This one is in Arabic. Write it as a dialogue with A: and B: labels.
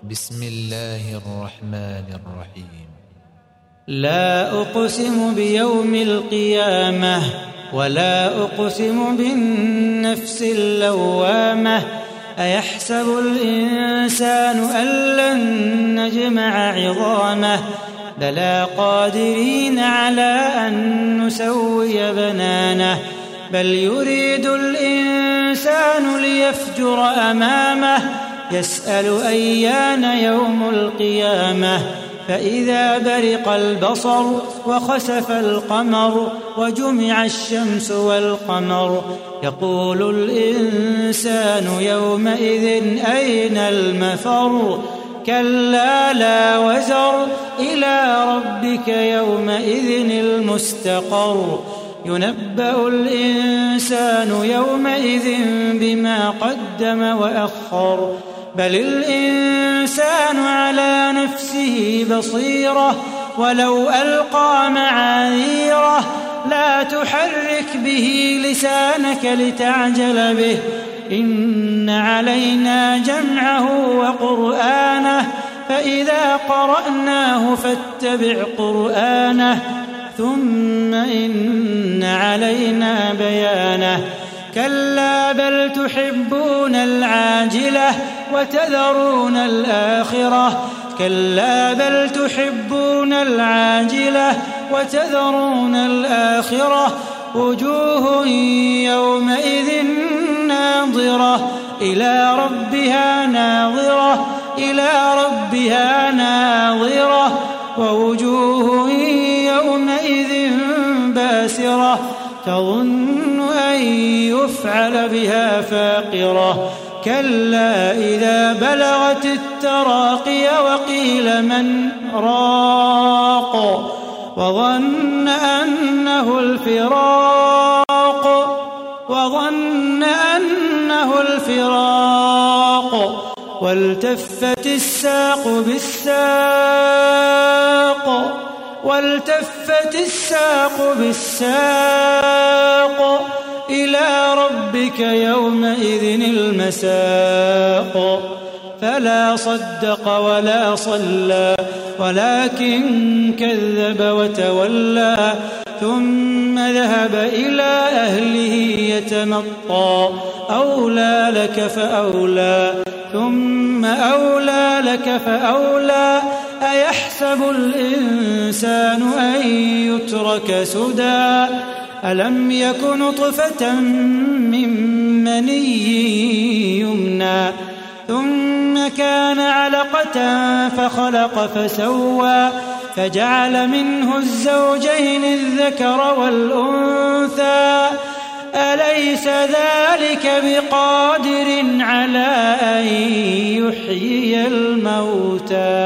A: بسم الله الرحمن الرحيم.
B: لا أقسم بيوم القيامة ولا أقسم بالنفس اللوامة أيحسب الإنسان أن لن نجمع عظامه بلى قادرين على أن نسوي بنانه بل يريد الإنسان ليفجر أمامه يسأل أيان يوم القيامة فإذا برق البصر وخسف القمر وجمع الشمس والقمر يقول الإنسان يومئذ أين المفر كلا لا وزر إلى ربك يومئذ المستقر ينبأ الإنسان يومئذ بما قدم وأخر بل الإنسان على نفسه بصيرة ولو ألقى معاذيره لا تحرك به لسانك لتعجل به إن علينا جمعه وقرآنه فإذا قرأناه فاتبع قرآنه ثم إن علينا بيانه كلا بل تحبون العاجلة وتذرون الآخرة كلا بل تحبون العاجلة وتذرون الآخرة وجوه يومئذ ناظرة إلى ربها ناظرة إلى ربها ناظرة ووجوه يومئذ باسرة تظن أن يفعل بها فاقرة كلا إذا بلغت التراقي وقيل من راق وظن أنه الفراق والتفت الساق بالساق إلى ربك يومئذ المساق فلا صدق ولا صلى ولكن كذب وتولى ثم ذهب إلى أهله يتمطى أولى لك فأولى ثم أولى لك فأولى أيحسب الإنسان أن يترك سدى ألم يك نطفة من مني يمنى ثم كان علقة فخلق فسوى فجعل منه الزوجين الذكر والأنثى أليس ذلك بقادر على أن يحيي الموتى